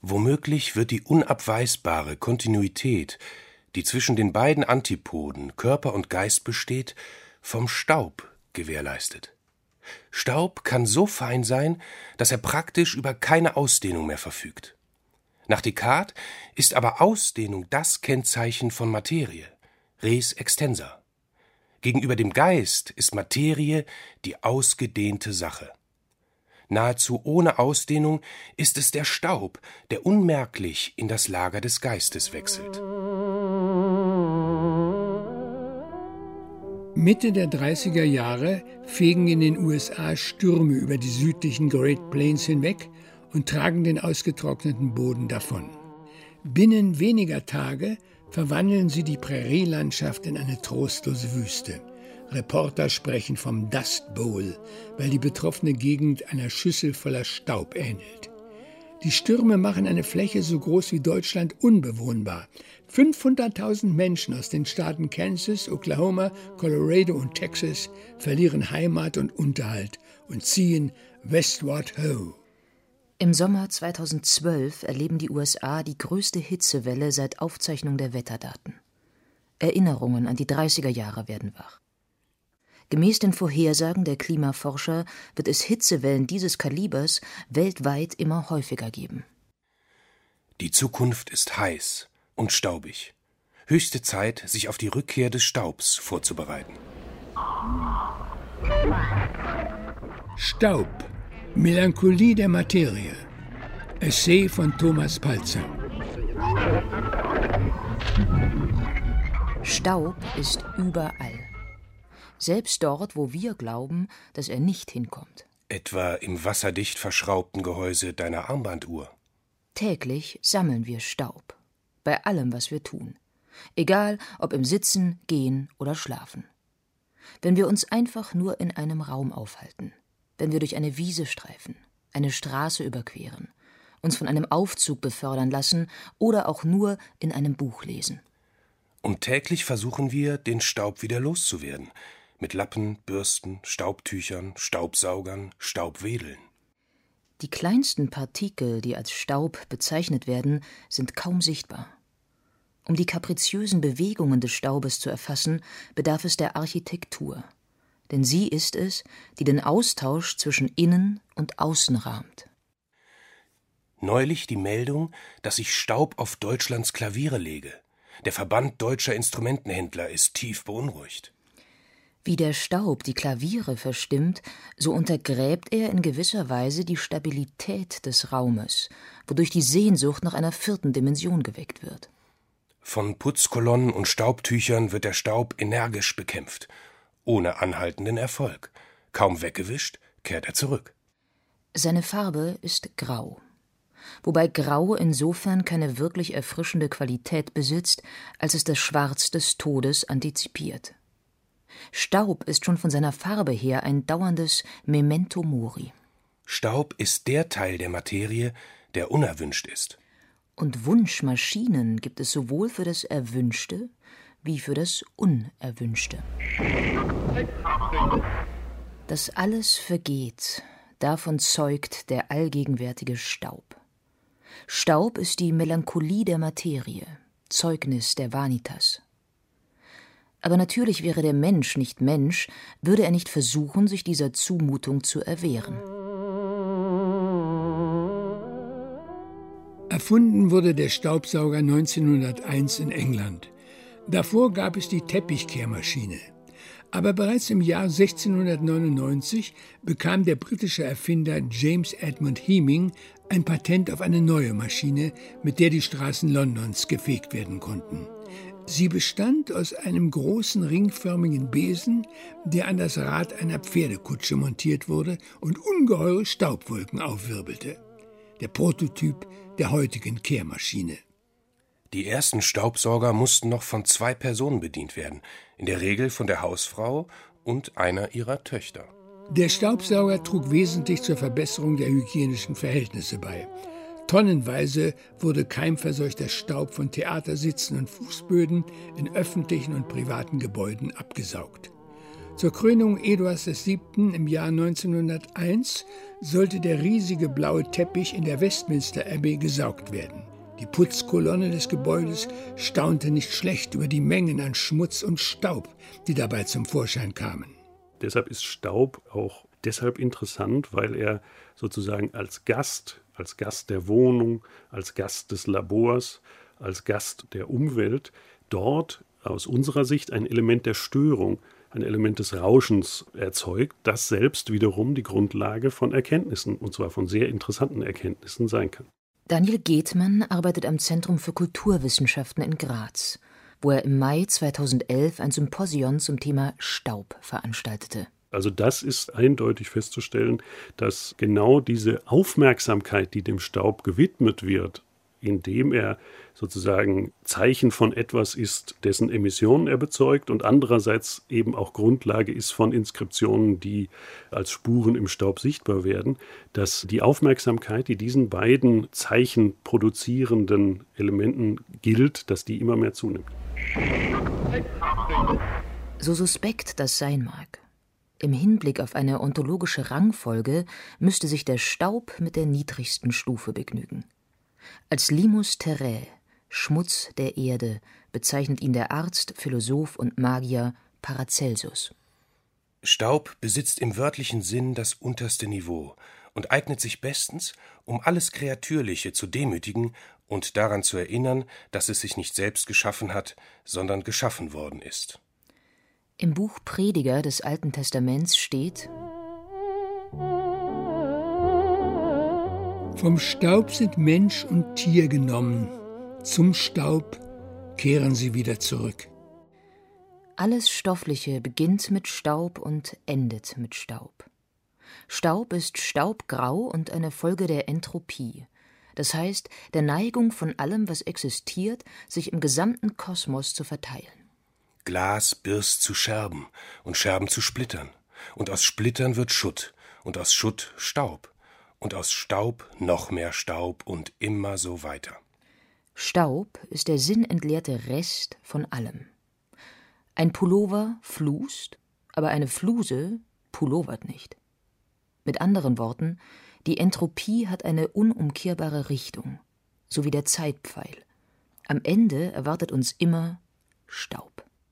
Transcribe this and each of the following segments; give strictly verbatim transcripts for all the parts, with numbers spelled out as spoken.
Womöglich wird die unabweisbare Kontinuität, die zwischen den beiden Antipoden Körper und Geist besteht, vom Staub gewährleistet. Staub kann so fein sein, dass er praktisch über keine Ausdehnung mehr verfügt. Nach Descartes ist aber Ausdehnung das Kennzeichen von Materie, res extensa. Gegenüber dem Geist ist Materie die ausgedehnte Sache. Nahezu ohne Ausdehnung ist es der Staub, der unmerklich in das Lager des Geistes wechselt. Mitte der dreißiger Jahre fegen in den U S A Stürme über die südlichen Great Plains hinweg und tragen den ausgetrockneten Boden davon. Binnen weniger Tage verwandeln sie die Prärielandschaft in eine trostlose Wüste. Reporter sprechen vom Dust Bowl, weil die betroffene Gegend einer Schüssel voller Staub ähnelt. Die Stürme machen eine Fläche so groß wie Deutschland unbewohnbar. fünfhunderttausend Menschen aus den Staaten Kansas, Oklahoma, Colorado und Texas verlieren Heimat und Unterhalt und ziehen westward ho. Im Sommer zweitausendzwölf erleben die U S A die größte Hitzewelle seit Aufzeichnung der Wetterdaten. Erinnerungen an die dreißiger Jahre werden wach. Gemäß den Vorhersagen der Klimaforscher wird es Hitzewellen dieses Kalibers weltweit immer häufiger geben. Die Zukunft ist heiß und staubig. Höchste Zeit, sich auf die Rückkehr des Staubs vorzubereiten. Staub. Melancholie der Materie. Essay von Thomas Palzer. Staub ist überall. Selbst dort, wo wir glauben, dass er nicht hinkommt. Etwa im wasserdicht verschraubten Gehäuse deiner Armbanduhr. Täglich sammeln wir Staub. Bei allem, was wir tun. Egal, ob im Sitzen, Gehen oder Schlafen. Wenn wir uns einfach nur in einem Raum aufhalten, wenn wir durch eine Wiese streifen, eine Straße überqueren, uns von einem Aufzug befördern lassen oder auch nur in einem Buch lesen. Und täglich versuchen wir, den Staub wieder loszuwerden. Mit Lappen, Bürsten, Staubtüchern, Staubsaugern, Staubwedeln. Die kleinsten Partikel, die als Staub bezeichnet werden, sind kaum sichtbar. Um die kapriziösen Bewegungen des Staubes zu erfassen, bedarf es der Architektur. Denn sie ist es, die den Austausch zwischen Innen und Außen rahmt. Neulich die Meldung, dass sich Staub auf Deutschlands Klaviere lege. Der Verband deutscher Instrumentenhändler ist tief beunruhigt. Wie der Staub die Klaviere verstimmt, so untergräbt er in gewisser Weise die Stabilität des Raumes, wodurch die Sehnsucht nach einer vierten Dimension geweckt wird. Von Putzkolonnen und Staubtüchern wird der Staub energisch bekämpft, ohne anhaltenden Erfolg. Kaum weggewischt, kehrt er zurück. Seine Farbe ist grau. Wobei Grau insofern keine wirklich erfrischende Qualität besitzt, als es das Schwarz des Todes antizipiert. Staub ist schon von seiner Farbe her ein dauerndes Memento Mori. Staub ist der Teil der Materie, der unerwünscht ist. Und Wunschmaschinen gibt es sowohl für das Erwünschte wie für das Unerwünschte. Dass alles vergeht, davon zeugt der allgegenwärtige Staub. Staub ist die Melancholie der Materie, Zeugnis der Vanitas. Aber natürlich wäre der Mensch nicht Mensch, würde er nicht versuchen, sich dieser Zumutung zu erwehren. Erfunden wurde der Staubsauger neunzehnhunderteins in England. Davor gab es die Teppichkehrmaschine. Aber bereits im Jahr sechzehnhundertneunundneunzig bekam der britische Erfinder James Edmund Heming ein Patent auf eine neue Maschine, mit der die Straßen Londons gefegt werden konnten. Sie bestand aus einem großen ringförmigen Besen, der an das Rad einer Pferdekutsche montiert wurde und ungeheure Staubwolken aufwirbelte. Der Prototyp der heutigen Kehrmaschine. Die ersten Staubsauger mussten noch von zwei Personen bedient werden, in der Regel von der Hausfrau und einer ihrer Töchter. Der Staubsauger trug wesentlich zur Verbesserung der hygienischen Verhältnisse bei. Tonnenweise wurde keimverseuchter Staub von Theatersitzen und Fußböden in öffentlichen und privaten Gebäuden abgesaugt. Zur Krönung Eduards der Siebten im Jahr neunzehnhunderteins sollte der riesige blaue Teppich in der Westminster Abbey gesaugt werden. Die Putzkolonne des Gebäudes staunte nicht schlecht über die Mengen an Schmutz und Staub, die dabei zum Vorschein kamen. Deshalb ist Staub auch deshalb interessant, weil er sozusagen als Gast, als Gast der Wohnung, als Gast des Labors, als Gast der Umwelt dort aus unserer Sicht ein Element der Störung, ein Element des Rauschens erzeugt, das selbst wiederum die Grundlage von Erkenntnissen, und zwar von sehr interessanten Erkenntnissen sein kann. Daniel Gethmann arbeitet am Zentrum für Kulturwissenschaften in Graz, wo er im Mai zweitausendelf ein Symposion zum Thema Staub veranstaltete. Also das ist eindeutig festzustellen, dass genau diese Aufmerksamkeit, die dem Staub gewidmet wird, indem er sozusagen Zeichen von etwas ist, dessen Emissionen er bezeugt und andererseits eben auch Grundlage ist von Inskriptionen, die als Spuren im Staub sichtbar werden, dass die Aufmerksamkeit, die diesen beiden Zeichen produzierenden Elementen gilt, dass die immer mehr zunimmt. So suspekt das sein mag. Im Hinblick auf eine ontologische Rangfolge müsste sich der Staub mit der niedrigsten Stufe begnügen. Als Limus terrae, Schmutz der Erde, bezeichnet ihn der Arzt, Philosoph und Magier Paracelsus. Staub besitzt im wörtlichen Sinn das unterste Niveau und eignet sich bestens, um alles Kreatürliche zu demütigen und daran zu erinnern, dass es sich nicht selbst geschaffen hat, sondern geschaffen worden ist. Im Buch Prediger des Alten Testaments steht: Vom Staub sind Mensch und Tier genommen, zum Staub kehren sie wieder zurück. Alles Stoffliche beginnt mit Staub und endet mit Staub. Staub ist staubgrau und eine Folge der Entropie, das heißt der Neigung von allem, was existiert, sich im gesamten Kosmos zu verteilen. Glas birst zu Scherben und Scherben zu Splittern, und aus Splittern wird Schutt, und aus Schutt Staub, und aus Staub noch mehr Staub und immer so weiter. Staub ist der sinnentleerte Rest von allem. Ein Pullover flust, aber eine Fluse pullovert nicht. Mit anderen Worten, die Entropie hat eine unumkehrbare Richtung, so wie der Zeitpfeil. Am Ende erwartet uns immer Staub.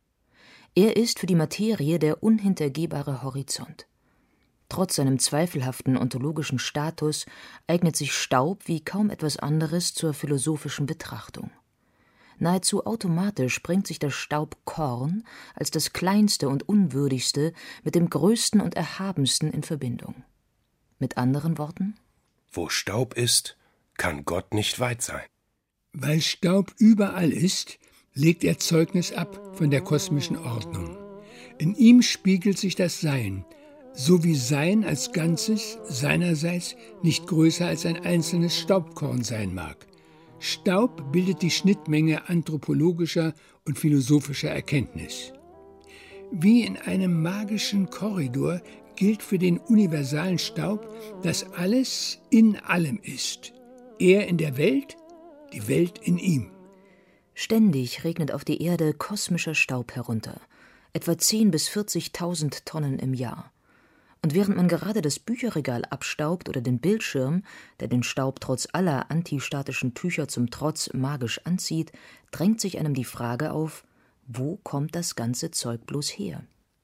Er ist für die Materie der unhintergehbare Horizont. Trotz seinem zweifelhaften ontologischen Status eignet sich Staub wie kaum etwas anderes zur philosophischen Betrachtung. Nahezu automatisch bringt sich das Staubkorn als das kleinste und unwürdigste mit dem größten und erhabensten in Verbindung. Mit anderen Worten: Wo Staub ist, kann Gott nicht weit sein. Weil Staub überall ist, legt er Zeugnis ab von der kosmischen Ordnung. In ihm spiegelt sich das Sein, so wie Sein als Ganzes seinerseits nicht größer als ein einzelnes Staubkorn sein mag. Staub bildet die Schnittmenge anthropologischer und philosophischer Erkenntnis. Wie in einem magischen Korridor gilt für den universalen Staub, dass alles in allem ist. Er in der Welt, die Welt in ihm. Ständig regnet auf die Erde kosmischer Staub herunter, etwa zehn bis vierzigtausend Tonnen im Jahr. Und während man gerade das Bücherregal abstaubt oder den Bildschirm, der den Staub trotz aller antistatischen Tücher zum Trotz magisch anzieht, drängt sich einem die Frage auf: Wo kommt das ganze Zeug bloß her?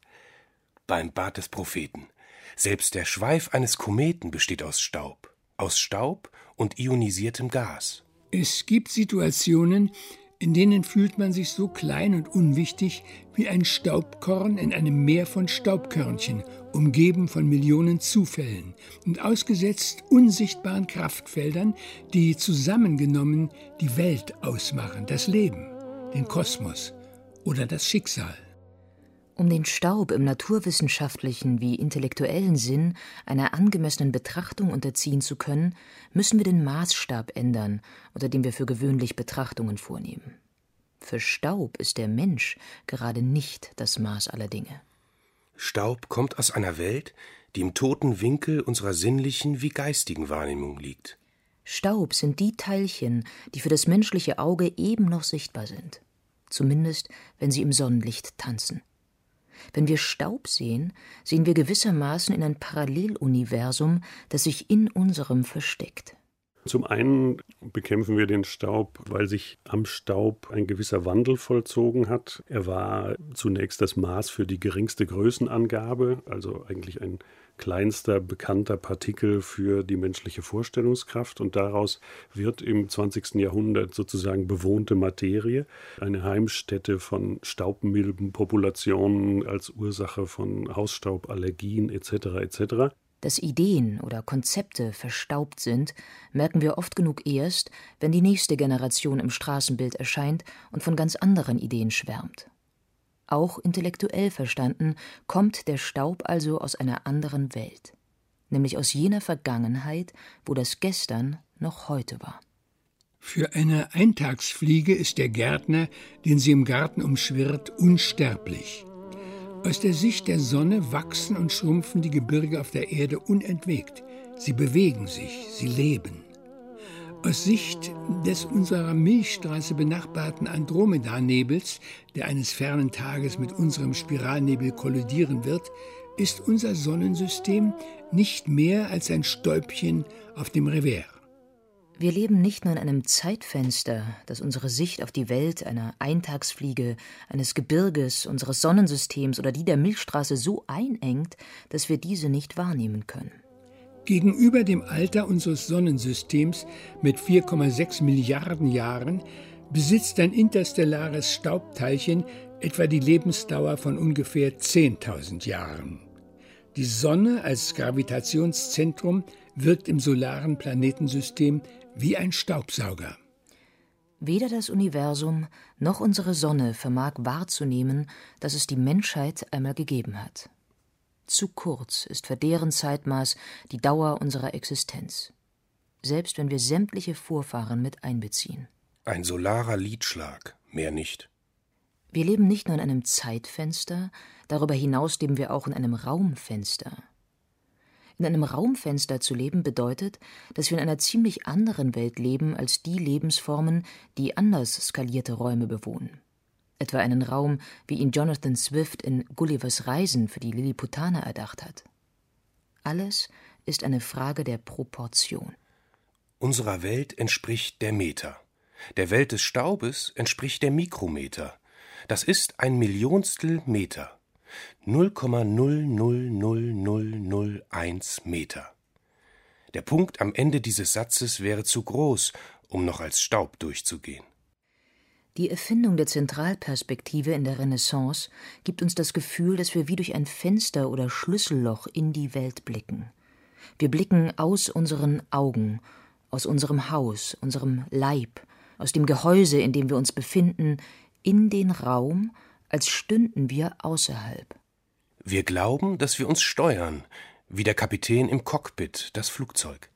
Beim Bad des Propheten. Selbst der Schweif eines Kometen besteht aus Staub. Aus Staub und ionisiertem Gas. Es gibt Situationen, in denen fühlt man sich so klein und unwichtig wie ein Staubkorn in einem Meer von Staubkörnchen, umgeben von Millionen Zufällen und ausgesetzt unsichtbaren Kraftfeldern, die zusammengenommen die Welt ausmachen, das Leben, den Kosmos oder das Schicksal. Um den Staub im naturwissenschaftlichen wie intellektuellen Sinn einer angemessenen Betrachtung unterziehen zu können, müssen wir den Maßstab ändern, unter dem wir für gewöhnlich Betrachtungen vornehmen. Für Staub ist der Mensch gerade nicht das Maß aller Dinge. Staub kommt aus einer Welt, die im toten Winkel unserer sinnlichen wie geistigen Wahrnehmung liegt. Staub sind die Teilchen, die für das menschliche Auge eben noch sichtbar sind, zumindest wenn sie im Sonnenlicht tanzen. Wenn wir Staub sehen, sehen wir gewissermaßen in ein Paralleluniversum, das sich in unserem versteckt. Zum einen bekämpfen wir den Staub, weil sich am Staub ein gewisser Wandel vollzogen hat. Er war zunächst das Maß für die geringste Größenangabe, also eigentlich ein kleinster bekannter Partikel für die menschliche Vorstellungskraft. Und daraus wird im zwanzigsten Jahrhundert sozusagen bewohnte Materie, eine Heimstätte von Staubmilbenpopulationen als Ursache von Hausstauballergien et cetera et cetera. Dass Ideen oder Konzepte verstaubt sind, merken wir oft genug erst, wenn die nächste Generation im Straßenbild erscheint und von ganz anderen Ideen schwärmt. Auch intellektuell verstanden kommt der Staub also aus einer anderen Welt, nämlich aus jener Vergangenheit, wo das Gestern noch heute war. Für eine Eintagsfliege ist der Gärtner, den sie im Garten umschwirrt, unsterblich. Aus der Sicht der Sonne wachsen und schrumpfen die Gebirge auf der Erde unentwegt. Sie bewegen sich, sie leben. Aus Sicht des unserer Milchstraße benachbarten Andromeda-Nebels, der eines fernen Tages mit unserem Spiralnebel kollidieren wird, ist unser Sonnensystem nicht mehr als ein Stäubchen auf dem Revers. Wir leben nicht nur in einem Zeitfenster, das unsere Sicht auf die Welt einer Eintagsfliege, eines Gebirges, unseres Sonnensystems oder die der Milchstraße so einengt, dass wir diese nicht wahrnehmen können. Gegenüber dem Alter unseres Sonnensystems mit vier Komma sechs Milliarden Jahren besitzt ein interstellares Staubteilchen etwa die Lebensdauer von ungefähr zehntausend Jahren. Die Sonne als Gravitationszentrum wirkt im solaren Planetensystem wie ein Staubsauger. Weder das Universum noch unsere Sonne vermag wahrzunehmen, dass es die Menschheit einmal gegeben hat. Zu kurz ist für deren Zeitmaß die Dauer unserer Existenz, selbst wenn wir sämtliche Vorfahren mit einbeziehen. Ein solarer Liedschlag, mehr nicht. Wir leben nicht nur in einem Zeitfenster, darüber hinaus leben wir auch in einem Raumfenster. In einem Raumfenster zu leben bedeutet, dass wir in einer ziemlich anderen Welt leben als die Lebensformen, die anders skalierte Räume bewohnen. Etwa einen Raum, wie ihn Jonathan Swift in Gullivers Reisen für die Lilliputaner erdacht hat. Alles ist eine Frage der Proportion. Unserer Welt entspricht der Meter. Der Welt des Staubes entspricht der Mikrometer. Das ist ein Millionstel Meter. null Komma null null null null null eins Meter. Der Punkt am Ende dieses Satzes wäre zu groß, um noch als Staub durchzugehen. Die Erfindung der Zentralperspektive in der Renaissance gibt uns das Gefühl, dass wir wie durch ein Fenster oder Schlüsselloch in die Welt blicken. Wir blicken aus unseren Augen, aus unserem Haus, unserem Leib, aus dem Gehäuse, in dem wir uns befinden, in den Raum, als stünden wir außerhalb. Wir glauben, dass wir uns steuern, wie der Kapitän im Cockpit das Flugzeug.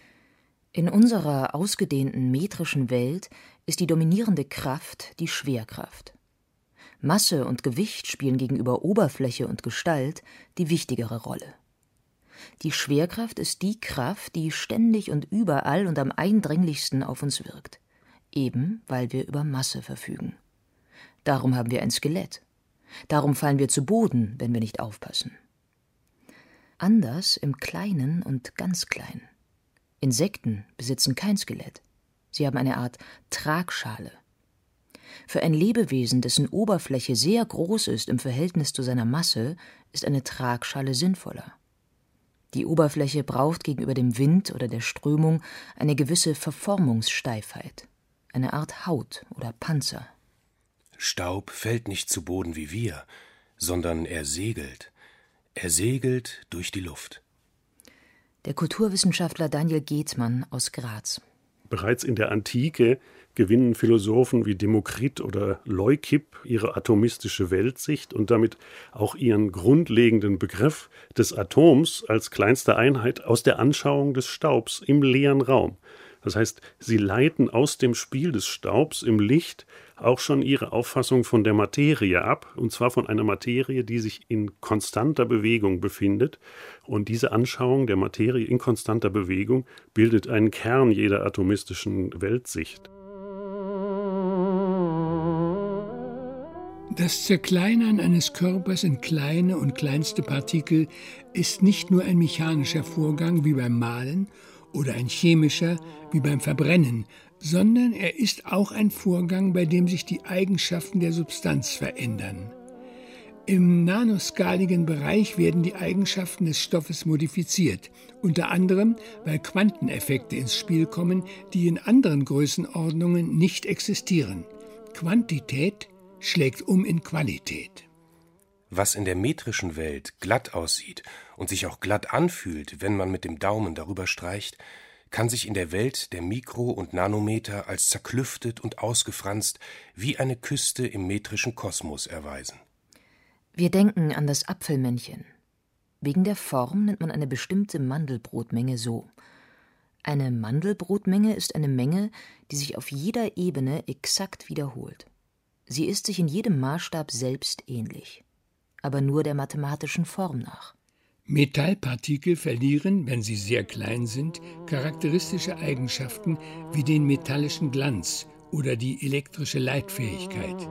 In unserer ausgedehnten metrischen Welt ist die dominierende Kraft die Schwerkraft. Masse und Gewicht spielen gegenüber Oberfläche und Gestalt die wichtigere Rolle. Die Schwerkraft ist die Kraft, die ständig und überall und am eindringlichsten auf uns wirkt, eben weil wir über Masse verfügen. Darum haben wir ein Skelett. Darum fallen wir zu Boden, wenn wir nicht aufpassen. Anders im Kleinen und ganz Kleinen. Insekten besitzen kein Skelett. Sie haben eine Art Tragschale. Für ein Lebewesen, dessen Oberfläche sehr groß ist im Verhältnis zu seiner Masse, ist eine Tragschale sinnvoller. Die Oberfläche braucht gegenüber dem Wind oder der Strömung eine gewisse Verformungssteifheit, eine Art Haut oder Panzer. Staub fällt nicht zu Boden wie wir, sondern er segelt. Er segelt durch die Luft. Der Kulturwissenschaftler Daniel Gethmann aus Graz. Bereits in der Antike gewinnen Philosophen wie Demokrit oder Leukipp ihre atomistische Weltsicht und damit auch ihren grundlegenden Begriff des Atoms als kleinste Einheit aus der Anschauung des Staubs im leeren Raum. Das heißt, sie leiten aus dem Spiel des Staubs im Licht auch schon ihre Auffassung von der Materie ab, und zwar von einer Materie, die sich in konstanter Bewegung befindet. Und diese Anschauung der Materie in konstanter Bewegung bildet einen Kern jeder atomistischen Weltsicht. Das Zerkleinern eines Körpers in kleine und kleinste Partikel ist nicht nur ein mechanischer Vorgang wie beim Mahlen oder ein chemischer wie beim Verbrennen, sondern er ist auch ein Vorgang, bei dem sich die Eigenschaften der Substanz verändern. Im nanoskaligen Bereich werden die Eigenschaften des Stoffes modifiziert, unter anderem, weil Quanteneffekte ins Spiel kommen, die in anderen Größenordnungen nicht existieren. Quantität schlägt um in Qualität. Was in der metrischen Welt glatt aussieht und sich auch glatt anfühlt, wenn man mit dem Daumen darüber streicht, kann sich in der Welt der Mikro- und Nanometer als zerklüftet und ausgefranst wie eine Küste im metrischen Kosmos erweisen. Wir denken an das Apfelmännchen. Wegen der Form nennt man eine bestimmte Mandelbrotmenge so. Eine Mandelbrotmenge ist eine Menge, die sich auf jeder Ebene exakt wiederholt. Sie ist sich in jedem Maßstab selbst ähnlich, aber nur der mathematischen Form nach. Metallpartikel verlieren, wenn sie sehr klein sind, charakteristische Eigenschaften wie den metallischen Glanz oder die elektrische Leitfähigkeit.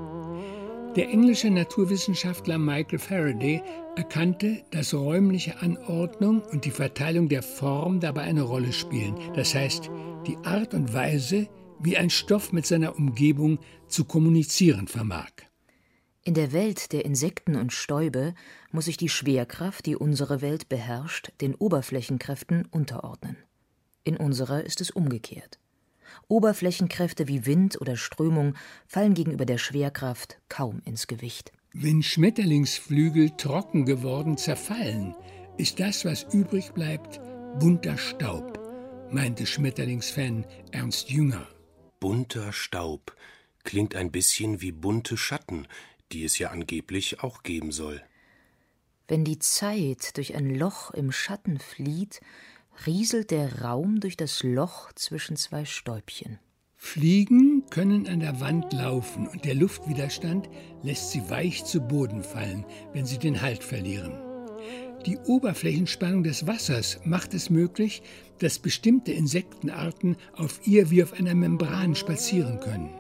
Der englische Naturwissenschaftler Michael Faraday erkannte, dass räumliche Anordnung und die Verteilung der Form dabei eine Rolle spielen. Das heißt, die Art und Weise, wie ein Stoff mit seiner Umgebung zu kommunizieren vermag. In der Welt der Insekten und Stäube muss sich die Schwerkraft, die unsere Welt beherrscht, den Oberflächenkräften unterordnen. In unserer ist es umgekehrt. Oberflächenkräfte wie Wind oder Strömung fallen gegenüber der Schwerkraft kaum ins Gewicht. Wenn Schmetterlingsflügel trocken geworden zerfallen, ist das, was übrig bleibt, bunter Staub, meinte Schmetterlingsfan Ernst Jünger. Bunter Staub klingt ein bisschen wie bunte Schatten, die es ja angeblich auch geben soll. Wenn die Zeit durch ein Loch im Schatten flieht, rieselt der Raum durch das Loch zwischen zwei Stäubchen. Fliegen können an der Wand laufen und der Luftwiderstand lässt sie weich zu Boden fallen, wenn sie den Halt verlieren. Die Oberflächenspannung des Wassers macht es möglich, dass bestimmte Insektenarten auf ihr wie auf einer Membran spazieren können.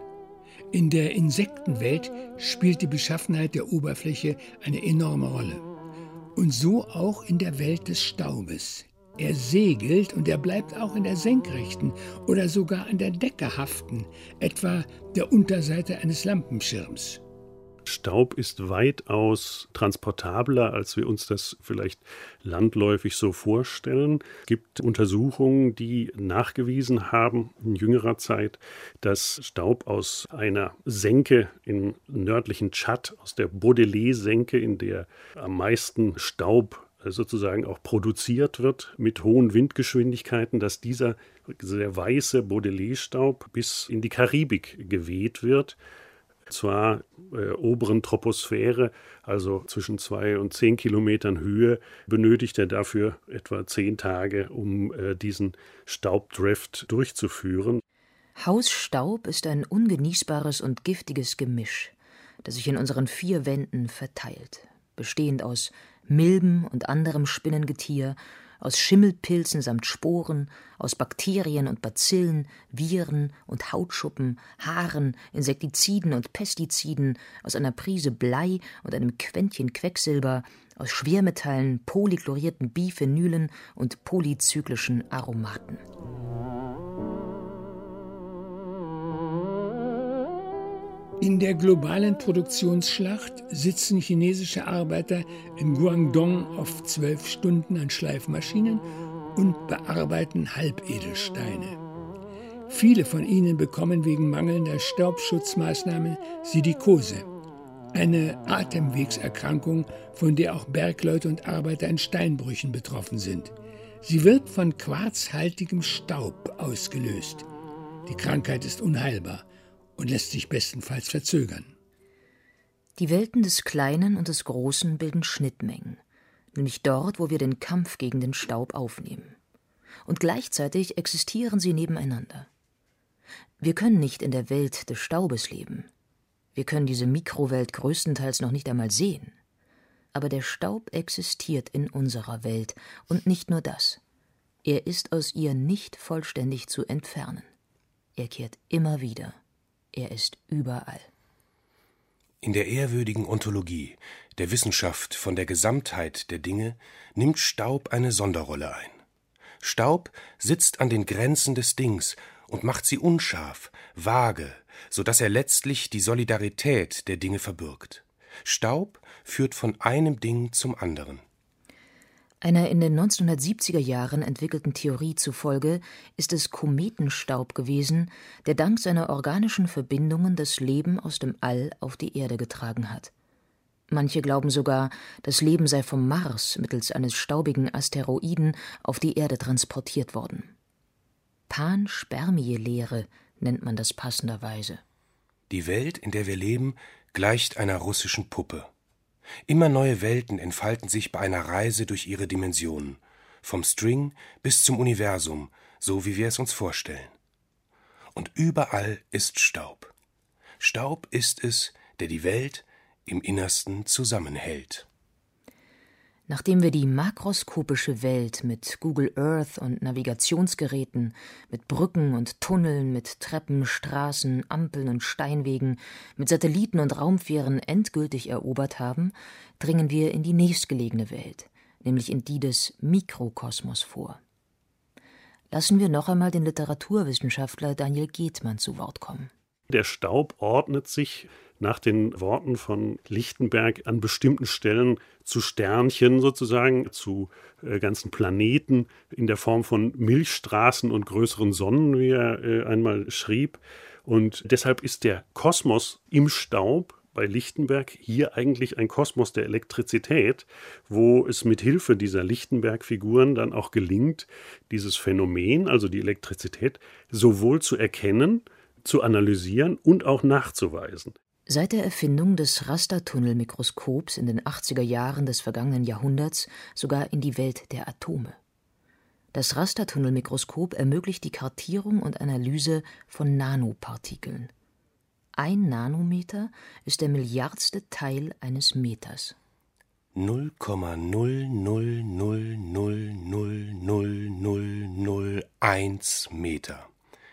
In der Insektenwelt spielt die Beschaffenheit der Oberfläche eine enorme Rolle. Und so auch in der Welt des Staubes. Er segelt und er bleibt auch in der Senkrechten oder sogar an der Decke haften, etwa der Unterseite eines Lampenschirms. Staub ist weitaus transportabler, als wir uns das vielleicht landläufig so vorstellen. Es gibt Untersuchungen, die nachgewiesen haben in jüngerer Zeit, dass Staub aus einer Senke im nördlichen Tschad, aus der Baudelaise-Senke, in der am meisten Staub sozusagen auch produziert wird mit hohen Windgeschwindigkeiten, dass dieser sehr weiße Baudelaise-Staub bis in die Karibik geweht wird. Zwar äh, oberen Troposphäre, also zwischen zwei und zehn Kilometern Höhe, benötigt er dafür etwa zehn Tage, um äh, diesen Staubdrift durchzuführen. Hausstaub ist ein ungenießbares und giftiges Gemisch, das sich in unseren vier Wänden verteilt, bestehend aus Milben und anderem Spinnengetier, aus Schimmelpilzen samt Sporen, aus Bakterien und Bazillen, Viren und Hautschuppen, Haaren, Insektiziden und Pestiziden, aus einer Prise Blei und einem Quäntchen Quecksilber, aus Schwermetallen, polychlorierten Biphenylen und polyzyklischen Aromaten. In der globalen Produktionsschlacht sitzen chinesische Arbeiter in Guangdong auf zwölf Stunden an Schleifmaschinen und bearbeiten Halbedelsteine. Viele von ihnen bekommen wegen mangelnder Staubschutzmaßnahmen Silikose, eine Atemwegserkrankung, von der auch Bergleute und Arbeiter in Steinbrüchen betroffen sind. Sie wird von quarzhaltigem Staub ausgelöst. Die Krankheit ist unheilbar und lässt sich bestenfalls verzögern. Die Welten des Kleinen und des Großen bilden Schnittmengen, nämlich dort, wo wir den Kampf gegen den Staub aufnehmen. Und gleichzeitig existieren sie nebeneinander. Wir können nicht in der Welt des Staubes leben. Wir können diese Mikrowelt größtenteils noch nicht einmal sehen. Aber der Staub existiert in unserer Welt, und nicht nur das. Er ist aus ihr nicht vollständig zu entfernen. Er kehrt immer wieder. Er ist überall. In der ehrwürdigen Ontologie, der Wissenschaft von der Gesamtheit der Dinge, nimmt Staub eine Sonderrolle ein. Staub sitzt an den Grenzen des Dings und macht sie unscharf, vage, so dass er letztlich die Solidarität der Dinge verbirgt. Staub führt von einem Ding zum anderen. Einer in den neunzehnhundertsiebziger Jahren entwickelten Theorie zufolge ist es Kometenstaub gewesen, der dank seiner organischen Verbindungen das Leben aus dem All auf die Erde getragen hat. Manche glauben sogar, das Leben sei vom Mars mittels eines staubigen Asteroiden auf die Erde transportiert worden. Panspermie-Lehre nennt man das passenderweise. Die Welt, in der wir leben, gleicht einer russischen Puppe. Immer neue Welten entfalten sich bei einer Reise durch ihre Dimensionen, vom String bis zum Universum, so wie wir es uns vorstellen. Und überall ist Staub. Staub ist es, der die Welt im Innersten zusammenhält. Nachdem wir die makroskopische Welt mit Google Earth und Navigationsgeräten, mit Brücken und Tunneln, mit Treppen, Straßen, Ampeln und Steinwegen, mit Satelliten und Raumfähren endgültig erobert haben, dringen wir in die nächstgelegene Welt, nämlich in die des Mikrokosmos vor. Lassen wir noch einmal den Literaturwissenschaftler Daniel Gethmann zu Wort kommen. Der Staub ordnet sich nach den Worten von Lichtenberg an bestimmten Stellen zu Sternchen sozusagen, zu äh, ganzen Planeten in der Form von Milchstraßen und größeren Sonnen, wie er äh, einmal schrieb. Und deshalb ist der Kosmos im Staub bei Lichtenberg hier eigentlich ein Kosmos der Elektrizität, wo es mit Hilfe dieser Lichtenberg-Figuren dann auch gelingt, dieses Phänomen, also die Elektrizität, sowohl zu erkennen, zu analysieren und auch nachzuweisen. Seit der Erfindung des Rastertunnelmikroskops in den achtziger Jahren des vergangenen Jahrhunderts sogar in die Welt der Atome. Das Rastertunnelmikroskop ermöglicht die Kartierung und Analyse von Nanopartikeln. Ein Nanometer ist der milliardste Teil eines Meters. null Komma null null null null null null null null eins Meter.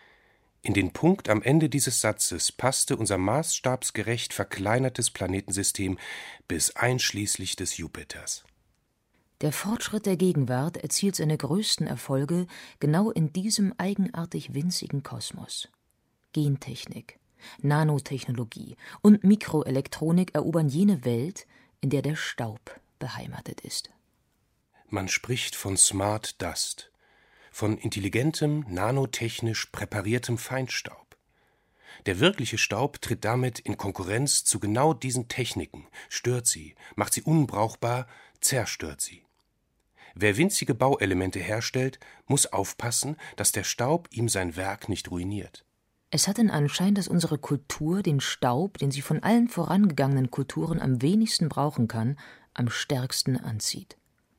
In den Punkt am Ende dieses Satzes passte unser maßstabsgerecht verkleinertes Planetensystem bis einschließlich des Jupiters. Der Fortschritt der Gegenwart erzielt seine größten Erfolge genau in diesem eigenartig winzigen Kosmos. Gentechnik, Nanotechnologie und Mikroelektronik erobern jene Welt, in der der Staub beheimatet ist. Man spricht von Smart Dust, von intelligentem, nanotechnisch präpariertem Feinstaub. Der wirkliche Staub tritt damit in Konkurrenz zu genau diesen Techniken, stört sie, macht sie unbrauchbar, zerstört sie. Wer winzige Bauelemente herstellt, muss aufpassen, dass der Staub ihm sein Werk nicht ruiniert. Es hat den Anschein, dass unsere Kultur den Staub, den sie von allen vorangegangenen Kulturen am wenigsten brauchen kann, am stärksten anzieht.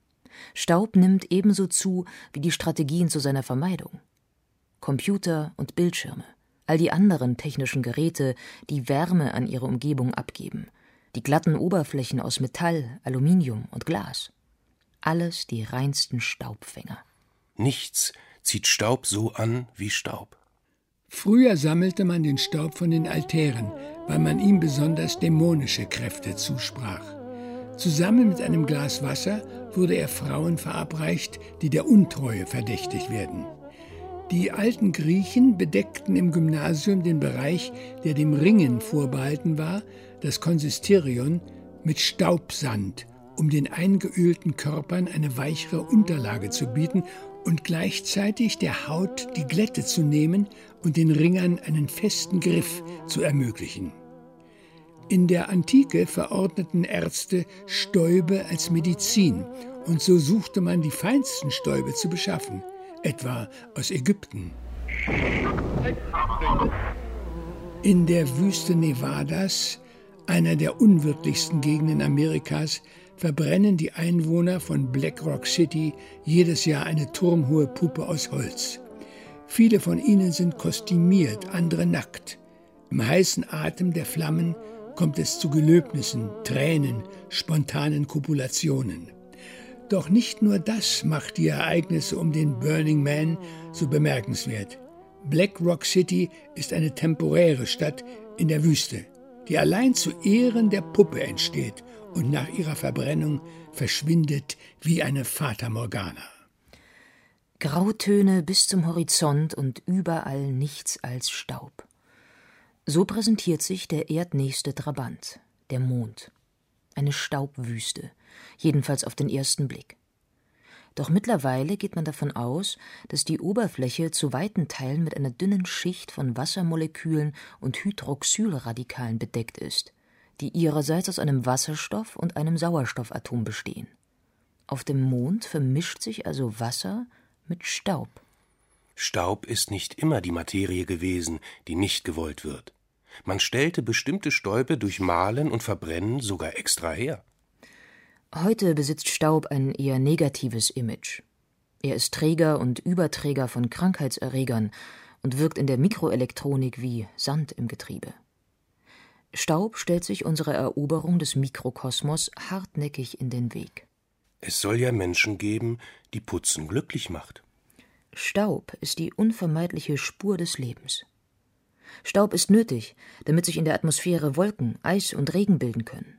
Staub nimmt ebenso zu wie die Strategien zu seiner Vermeidung. Computer und Bildschirme, all die anderen technischen Geräte, die Wärme an ihre Umgebung abgeben, die glatten Oberflächen aus Metall, Aluminium und Glas. Alles die reinsten Staubfänger. Nichts zieht Staub so an wie Staub. Früher sammelte man den Staub von den Altären, weil man ihm besonders dämonische Kräfte zusprach. Zusammen mit einem Glas Wasser wurde er Frauen verabreicht, die der Untreue verdächtigt werden. Die alten Griechen bedeckten im Gymnasium den Bereich, der dem Ringen vorbehalten war, das Konsisterion, mit Staubsand, um den eingeölten Körpern eine weichere Unterlage zu bieten und gleichzeitig der Haut die Glätte zu nehmen und den Ringern einen festen Griff zu ermöglichen. In der Antike verordneten Ärzte Stäube als Medizin und so suchte man die feinsten Stäube zu beschaffen, etwa aus Ägypten. In der Wüste Nevadas, einer der unwirtlichsten Gegenden Amerikas, verbrennen die Einwohner von Black Rock City jedes Jahr eine turmhohe Puppe aus Holz. Viele von ihnen sind kostümiert, andere nackt. Im heißen Atem der Flammen kommt es zu Gelöbnissen, Tränen, spontanen Kopulationen. Doch nicht nur das macht die Ereignisse um den Burning Man so bemerkenswert. Black Rock City ist eine temporäre Stadt in der Wüste. die allein zu Ehren der Puppe entsteht und nach ihrer Verbrennung verschwindet wie eine Fata Morgana. Grautöne bis zum Horizont und überall nichts als Staub. So präsentiert sich der erdnächste Trabant, der Mond. Eine Staubwüste, jedenfalls auf den ersten Blick. Doch mittlerweile geht man davon aus, dass die Oberfläche zu weiten Teilen mit einer dünnen Schicht von Wassermolekülen und Hydroxylradikalen bedeckt ist, die ihrerseits aus einem Wasserstoff und einem Sauerstoffatom bestehen. Auf dem Mond vermischt sich also Wasser mit Staub. Staub ist nicht immer die Materie gewesen, die nicht gewollt wird. Man stellte bestimmte Stäube durch Mahlen und Verbrennen sogar extra her. Heute besitzt Staub ein eher negatives Image. Er ist Träger und Überträger von Krankheitserregern und wirkt in der Mikroelektronik wie Sand im Getriebe. Staub stellt sich unserer Eroberung des Mikrokosmos hartnäckig in den Weg. Es soll ja Menschen geben, die Putzen glücklich macht. Staub ist die unvermeidliche Spur des Lebens. Staub ist nötig, damit sich in der Atmosphäre Wolken, Eis und Regen bilden können.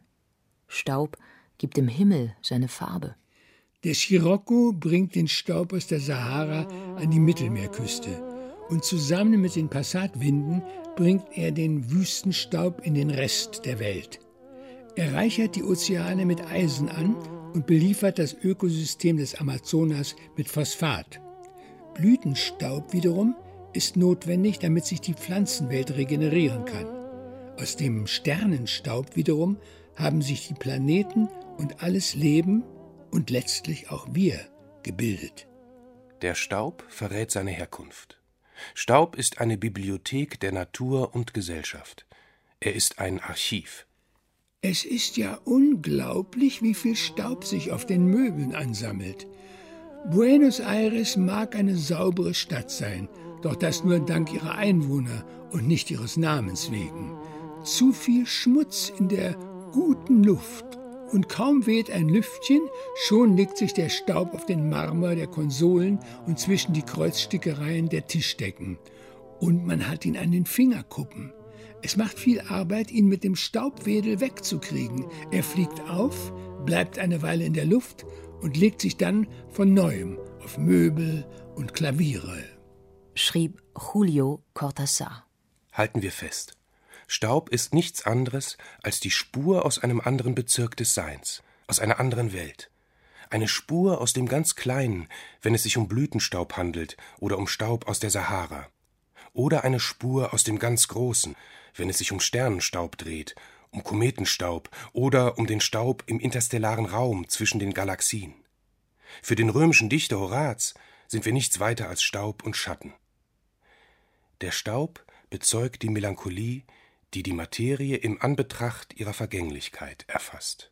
Staub gibt dem Himmel seine Farbe. Der Scirocco bringt den Staub aus der Sahara an die Mittelmeerküste und zusammen mit den Passatwinden bringt er den Wüstenstaub in den Rest der Welt. Er reichert die Ozeane mit Eisen an und beliefert das Ökosystem des Amazonas mit Phosphat. Blütenstaub wiederum ist notwendig, damit sich die Pflanzenwelt regenerieren kann. Aus dem Sternenstaub wiederum haben sich die Planeten und alles Leben und letztlich auch wir gebildet. Der Staub verrät seine Herkunft. Staub ist eine Bibliothek der Natur und Gesellschaft. Er ist ein Archiv. Es ist ja unglaublich, wie viel Staub sich auf den Möbeln ansammelt. Buenos Aires mag eine saubere Stadt sein, doch das nur dank ihrer Einwohner und nicht ihres Namens wegen. Zu viel Schmutz in der guten Luft. Und kaum weht ein Lüftchen, schon legt sich der Staub auf den Marmor der Konsolen und zwischen die Kreuzstickereien der Tischdecken. Und man hat ihn an den Fingerkuppen. Es macht viel Arbeit, ihn mit dem Staubwedel wegzukriegen. Er fliegt auf, bleibt eine Weile in der Luft und legt sich dann von Neuem auf Möbel und Klaviere. Schrieb Julio Cortázar. Halten wir fest. Staub ist nichts anderes als die Spur aus einem anderen Bezirk des Seins, aus einer anderen Welt. Eine Spur aus dem ganz Kleinen, wenn es sich um Blütenstaub handelt oder um Staub aus der Sahara. Oder eine Spur aus dem ganz Großen, wenn es sich um Sternenstaub dreht, um Kometenstaub oder um den Staub im interstellaren Raum zwischen den Galaxien. Für den römischen Dichter Horaz sind wir nichts weiter als Staub und Schatten. Der Staub bezeugt die Melancholie, die die Materie im Anbetracht ihrer Vergänglichkeit erfasst.